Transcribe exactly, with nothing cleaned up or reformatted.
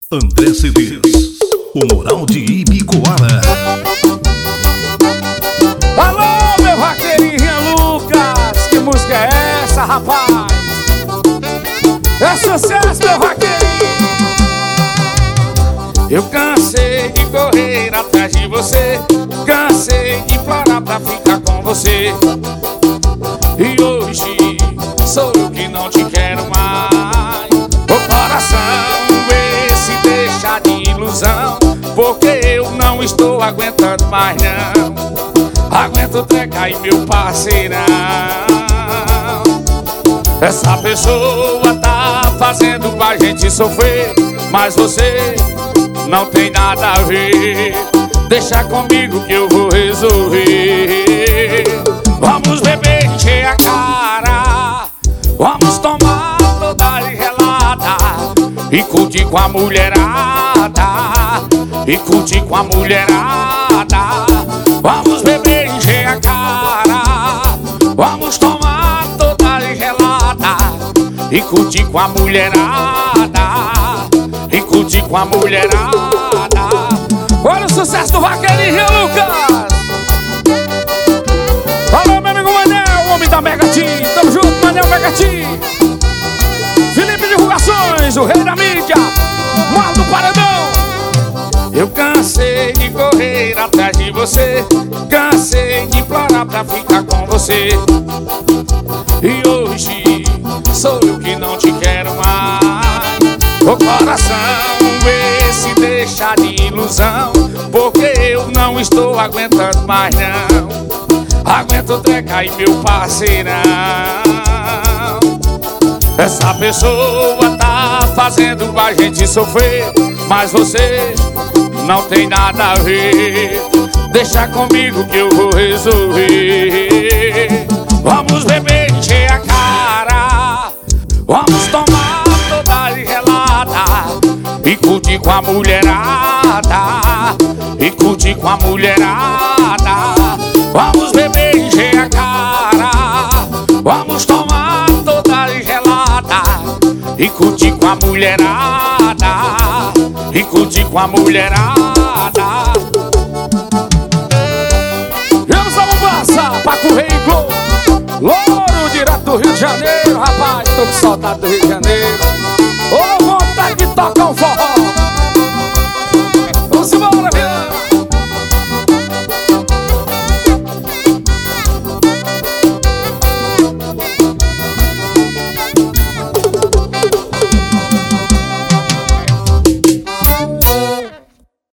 André C Ds, o Moral de Ibicoara. Alô, meu vaqueirinho Lucas, que música é essa, rapaz? É sucesso, meu vaqueirinho. Eu cansei de correr atrás de você, cansei de implorar pra ficar com você. E hoje sou eu que não te quero mais. O coração esse deixa de ilusão, porque eu não estou aguentando mais não. Aguento treca e meu parceirão. Essa pessoa tá fazendo a gente sofrer, mas você não tem nada a ver. Deixa comigo que eu vou resolver. Vamos beber, encher a cara, vamos tomar toda gelada e curtir com a mulherada, e curtir com a mulherada. Vamos beber, encher a cara, vamos tomar toda gelada e curtir com a mulherada, e curtir com a mulherada. Olha o sucesso do vaqueirinho Lucas. Alô, meu amigo Manel, o homem da Mega Team. Tamo junto, Manel Mega Team. Felipe Divulgações, o rei da mídia, Mal do Paredão. Eu cansei de correr atrás de você, cansei de implorar pra ficar com você. E hoje sou eu que não te quero mais. O coração esse deixa de ilusão, porque eu não estou aguentando mais não. Aguento treca e meu parceirão. Essa pessoa tá fazendo a gente sofrer, mas você não tem nada a ver. Deixa comigo que eu vou resolver. Vamos beber, encher a cara, vamos tomar toda gelada e curtir com a mulherada, e curtir com a mulherada. Vamos beber, encher a cara, vamos tomar toda gelada e curtir com a mulherada, e curtir com a mulherada. Vamos a Mombasa, Paco Rei e Globo, Louro, direto do Rio de Janeiro, rapaz. Tô com saudade do Rio de Janeiro. Ô, vontade de tocar um forró.